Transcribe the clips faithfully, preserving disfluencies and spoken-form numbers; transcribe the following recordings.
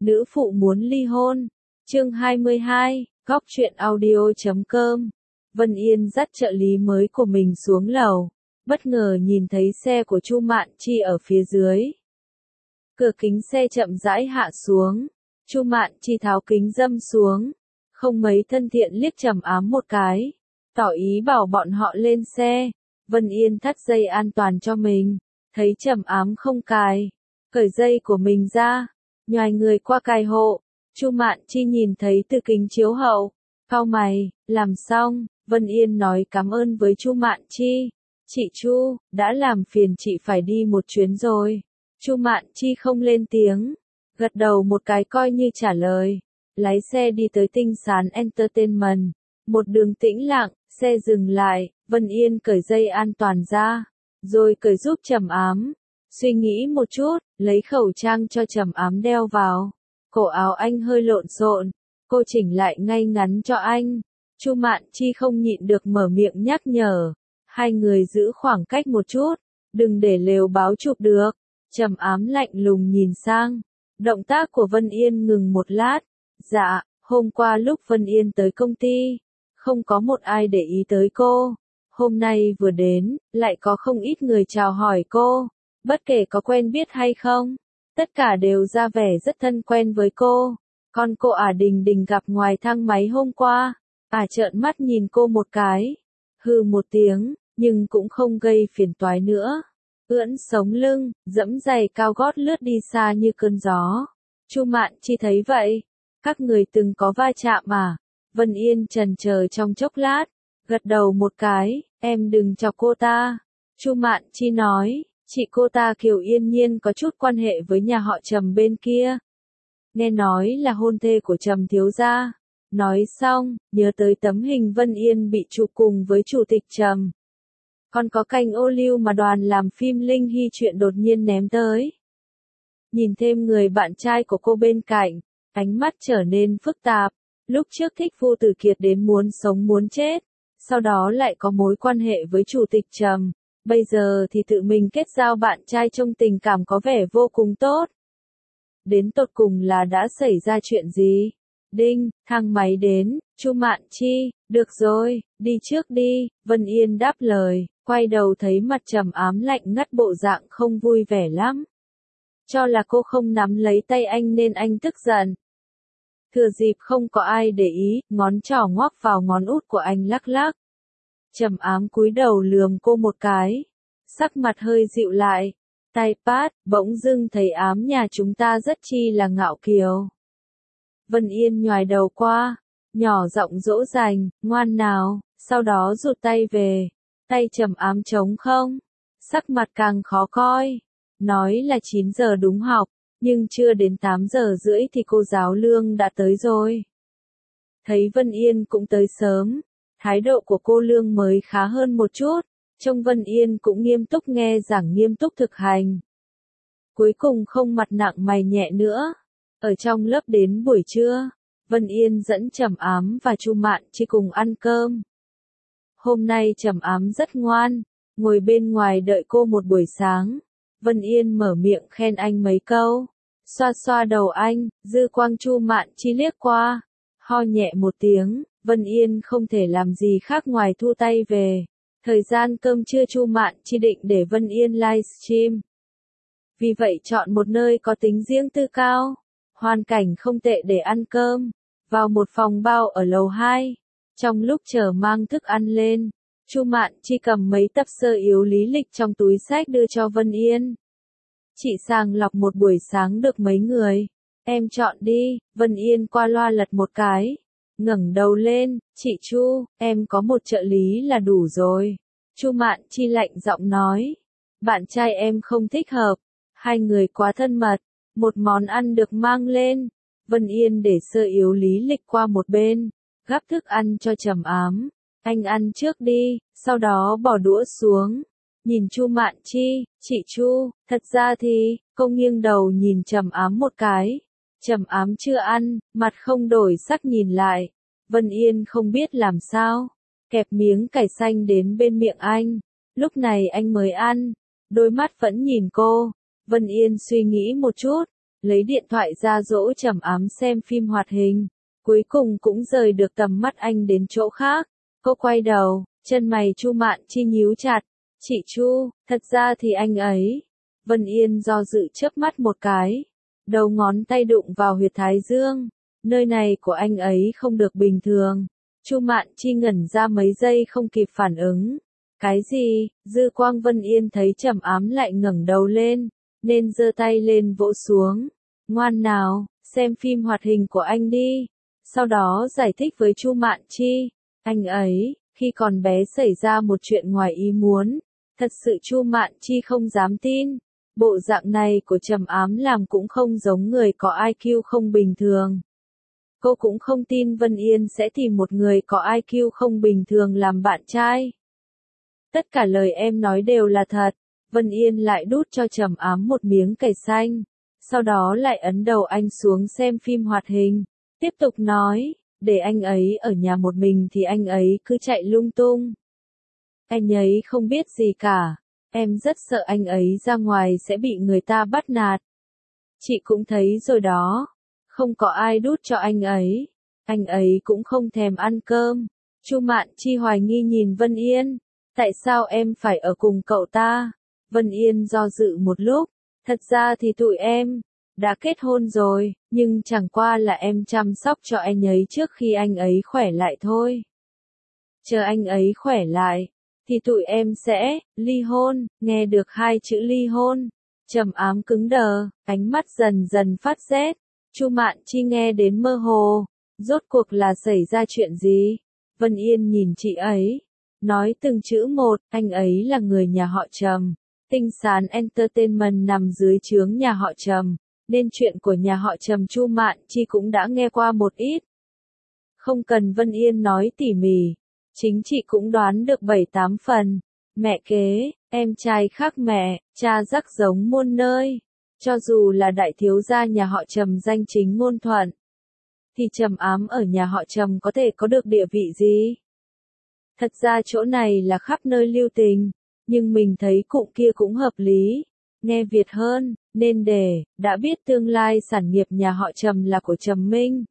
nữ phụ muốn ly hôn. Chương hai mươi hai, góc truyện audio chấm com. Vân Yên dắt trợ lý mới của mình xuống lầu, bất ngờ nhìn thấy xe của Chu Mạn Chi ở phía dưới. Cửa kính xe chậm rãi hạ xuống, Chu Mạn Chi tháo kính râm xuống, không mấy thân thiện liếc Trầm Ám một cái, tỏ ý bảo bọn họ lên xe. Vân Yên thắt dây an toàn cho mình, thấy Trầm Ám không cài, cởi dây của mình ra, nhoài người qua cài hộ. Chu Mạn Chi nhìn thấy từ kính chiếu hậu, cau mày, làm xong, Vân Yên nói cảm ơn với Chu Mạn Chi. Chị Chu, đã làm phiền chị phải đi một chuyến rồi. Chu Mạn Chi không lên tiếng, gật đầu một cái coi như trả lời, lái xe đi tới Tinh Sán Entertainment. Một đường tĩnh lặng, xe dừng lại, Vân Yên cởi dây an toàn ra, rồi cởi giúp Trầm Ám. Suy nghĩ một chút, lấy khẩu trang cho Trầm Ám đeo vào. Cổ áo anh hơi lộn xộn, cô chỉnh lại ngay ngắn cho anh. Chu Mạn Chi không nhịn được mở miệng nhắc nhở, hai người giữ khoảng cách một chút, đừng để lều báo chụp được. Trầm Ám lạnh lùng nhìn sang, động tác của Vân Yên ngừng một lát. Dạ, hôm qua lúc Vân Yên tới công ty, không có một ai để ý tới cô. Hôm nay vừa đến, lại có không ít người chào hỏi cô, bất kể có quen biết hay không, tất cả đều ra vẻ rất thân quen với cô. Còn cô ả Đình Đình gặp ngoài thang máy hôm qua, ả trợn mắt nhìn cô một cái, hừ một tiếng, nhưng cũng không gây phiền toái nữa. Ưỡn sống lưng, dẫm giày cao gót lướt đi xa như cơn gió. Chu Mạn Chi thấy vậy, các người từng có va chạm à? Vân Yên chần chờ trong chốc lát, gật đầu một cái, em đừng chọc cô ta. Chu Mạn Chi nói, chị cô ta Kiều Yên Nhiên có chút quan hệ với nhà họ Trầm bên kia. Nghe nói là hôn thê của Trầm thiếu gia. Nói xong, nhớ tới tấm hình Vân Yên bị chụp cùng với chủ tịch Trầm. Còn có cành ô liu mà đoàn làm phim Linh Hy chuyện đột nhiên ném tới. Nhìn thêm người bạn trai của cô bên cạnh, ánh mắt trở nên phức tạp. Lúc trước thích Vu Tử Kiệt đến muốn sống muốn chết, sau đó lại có mối quan hệ với chủ tịch Trầm, bây giờ thì tự mình kết giao bạn trai trong tình cảm có vẻ vô cùng tốt. Đến tột cùng là đã xảy ra chuyện gì? Đinh, thang máy đến. Chu Mạn Chi, được rồi, đi trước đi. Vân Yên đáp lời, quay đầu thấy mặt Trầm Ám lạnh ngắt bộ dạng không vui vẻ lắm. Cho là cô không nắm lấy tay anh nên anh tức giận. Thừa dịp không có ai để ý, ngón trỏ ngoắc vào ngón út của anh lắc lắc. Trầm Ám cúi đầu lườm cô một cái, sắc mặt hơi dịu lại. Tai Pát, bỗng dưng thấy Ám nhà chúng ta rất chi là ngạo kiều. Vân Yên nhoài đầu qua, nhỏ giọng dỗ dành, ngoan nào, sau đó rụt tay về. Tay Trầm Ám trống không, sắc mặt càng khó coi. Nói là chín giờ đúng học, nhưng chưa đến tám giờ rưỡi thì cô giáo Lương đã tới rồi. Thấy Vân Yên cũng tới sớm, thái độ của cô Lương mới khá hơn một chút, trông Vân Yên cũng nghiêm túc nghe giảng nghiêm túc thực hành. Cuối cùng không mặt nặng mày nhẹ nữa. Ở trong lớp đến buổi trưa, Vân Yên dẫn Trầm Ám và Chu Mạn Chi cùng ăn cơm. Hôm nay Trầm Ám rất ngoan, ngồi bên ngoài đợi cô một buổi sáng. Vân Yên mở miệng khen anh mấy câu, xoa xoa đầu anh, dư quang Chu Mạn Chi liếc qua, ho nhẹ một tiếng. Vân Yên không thể làm gì khác ngoài thu tay về. Thời gian cơm trưa Chu Mạn Chi định để Vân Yên livestream, vì vậy chọn một nơi có tính riêng tư cao, hoàn cảnh không tệ để ăn cơm. Vào một phòng bao ở lầu hai, trong lúc chờ mang thức ăn lên, Chu Mạn Chi cầm mấy tập sơ yếu lý lịch trong túi xách đưa cho Vân Yên. Chị sàng lọc một buổi sáng được mấy người, em chọn đi. Vân Yên qua loa lật một cái, ngẩng đầu lên, chị Chu, em có một trợ lý là đủ rồi. Chu Mạn Chi lạnh giọng nói, bạn trai em không thích hợp, hai người quá thân mật. Một món ăn được mang lên, Vân Yên để sơ yếu lý lịch qua một bên, gắp thức ăn cho Trầm Ám. Anh ăn trước đi, sau đó bỏ đũa xuống. Nhìn Chu Mạn Chi, chị Chu, thật ra thì, cô nghiêng đầu nhìn Trầm Ám một cái. Trầm Ám chưa ăn, mặt không đổi sắc nhìn lại. Vân Yên không biết làm sao, kẹp miếng cải xanh đến bên miệng anh. Lúc này anh mới ăn, đôi mắt vẫn nhìn cô. Vân Yên suy nghĩ một chút, lấy điện thoại ra dỗ Trầm Ám xem phim hoạt hình. Cuối cùng cũng rời được tầm mắt anh đến chỗ khác. Cô quay đầu, chân mày Chu Mạn Chi nhíu chặt. Chị Chu, thật ra thì anh ấy. Vân Yên do dự chớp mắt một cái. Đầu ngón tay đụng vào huyệt thái dương. Nơi này của anh ấy không được bình thường. Chu Mạn Chi ngẩn ra mấy giây không kịp phản ứng. Cái gì? Dư quang Vân Yên thấy Trầm Ám lại ngẩng đầu lên, nên giơ tay lên vỗ xuống. Ngoan nào, xem phim hoạt hình của anh đi. Sau đó giải thích với Chu Mạn Chi. Anh ấy, khi còn bé xảy ra một chuyện ngoài ý muốn. Thật sự Chu Mạn Chi không dám tin. Bộ dạng này của Trầm Ám làm cũng không giống người có i kiu không bình thường. Cô cũng không tin Vân Yên sẽ tìm một người có i kiu không bình thường làm bạn trai. Tất cả lời em nói đều là thật. Vân Yên lại đút cho Trầm Ám một miếng cải xanh. Sau đó lại ấn đầu anh xuống xem phim hoạt hình. Tiếp tục nói, để anh ấy ở nhà một mình thì anh ấy cứ chạy lung tung. Anh ấy không biết gì cả. Em rất sợ anh ấy ra ngoài sẽ bị người ta bắt nạt. Chị cũng thấy rồi đó. Không có ai đút cho anh ấy. Anh ấy cũng không thèm ăn cơm. Chu Mạn Chi hoài nghi nhìn Vân Yên. Tại sao em phải ở cùng cậu ta? Vân Yên do dự một lúc. Thật ra thì tụi em đã kết hôn rồi, nhưng chẳng qua là em chăm sóc cho anh ấy trước khi anh ấy khỏe lại thôi. Chờ anh ấy khỏe lại, thì tụi em sẽ ly hôn. Nghe được hai chữ ly hôn, Trầm Ám cứng đờ, ánh mắt dần dần phát rét. Chu Mạn Chi nghe đến mơ hồ. Rốt cuộc là xảy ra chuyện gì? Vân Yên nhìn chị ấy, nói từng chữ một. Anh ấy là người nhà họ Trầm. Tinh Sán Entertainment nằm dưới trướng nhà họ Trầm, nên chuyện của nhà họ Trầm Chu Mạn Chi cũng đã nghe qua một ít. Không cần Vân Yên nói tỉ mỉ, chính chị cũng đoán được bảy tám phần. Mẹ kế, em trai khác mẹ, cha rắc giống muôn nơi. Cho dù là đại thiếu gia nhà họ Trầm danh chính ngôn thuận, thì Trầm Ám ở nhà họ Trầm có thể có được địa vị gì? Thật ra chỗ này là khắp nơi lưu tình, nhưng mình thấy cụm kia cũng hợp lý, nghe Việt hơn, nên để, đã biết tương lai sản nghiệp nhà họ Trầm là của Trầm Minh.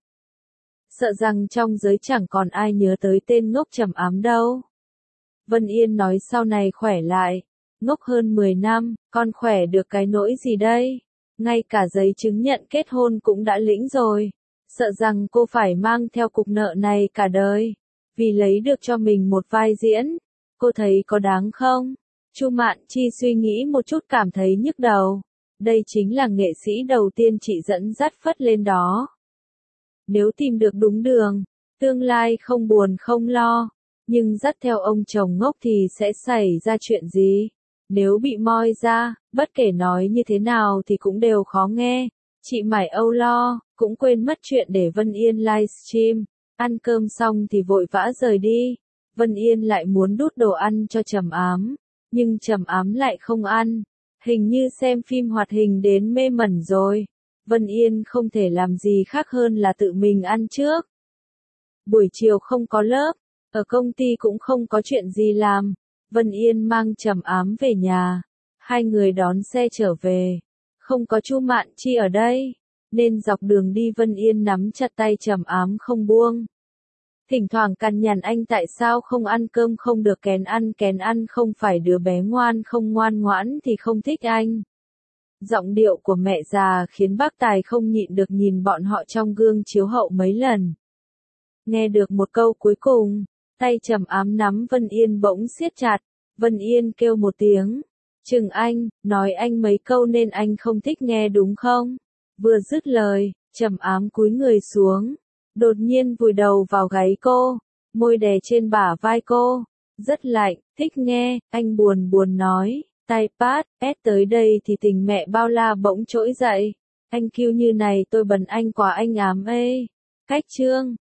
Sợ rằng trong giới chẳng còn ai nhớ tới tên ngốc Trầm Ám đâu. Vân Yên nói sau này khỏe lại, ngốc hơn mười năm, con khỏe được cái nỗi gì đây? Ngay cả giấy chứng nhận kết hôn cũng đã lĩnh rồi. Sợ rằng cô phải mang theo cục nợ này cả đời, vì lấy được cho mình một vai diễn. Cô thấy có đáng không? Chu Mạn Chi suy nghĩ một chút cảm thấy nhức đầu. Đây chính là nghệ sĩ đầu tiên chị dẫn dắt phất lên đó. Nếu tìm được đúng đường, tương lai không buồn không lo. Nhưng dắt theo ông chồng ngốc thì sẽ xảy ra chuyện gì? Nếu bị moi ra, bất kể nói như thế nào thì cũng đều khó nghe. Chị mải âu lo, cũng quên mất chuyện để Vân Yên livestream. Ăn cơm xong thì vội vã rời đi. Vân Yên lại muốn đút đồ ăn cho Trầm Ám, nhưng Trầm Ám lại không ăn. Hình như xem phim hoạt hình đến mê mẩn rồi. Vân Yên không thể làm gì khác hơn là tự mình ăn trước. Buổi chiều không có lớp, ở công ty cũng không có chuyện gì làm. Vân Yên mang Trầm Ám về nhà. Hai người đón xe trở về. Không có Chu Mạn Chi ở đây, nên dọc đường đi Vân Yên nắm chặt tay Trầm Ám không buông. Thỉnh thoảng cằn nhằn anh tại sao không ăn cơm không được kén ăn kén ăn không phải đứa bé ngoan không ngoan ngoãn thì không thích anh. Giọng điệu của mẹ già khiến bác Tài không nhịn được nhìn bọn họ trong gương chiếu hậu mấy lần. Nghe được một câu cuối cùng, tay Trầm Ám nắm Vân Yên bỗng siết chặt. Vân Yên kêu một tiếng. Chừng anh, nói anh mấy câu nên anh không thích nghe đúng không? Vừa dứt lời, Trầm Ám cúi người xuống. Đột nhiên vùi đầu vào gáy cô, môi đè trên bả vai cô. Rất lạnh, thích nghe, anh buồn buồn nói. Tai pát, ép tới đây thì tình mẹ bao la bỗng trỗi dậy. Anh kêu như này tôi bần anh quá anh ám ê. Cách chương.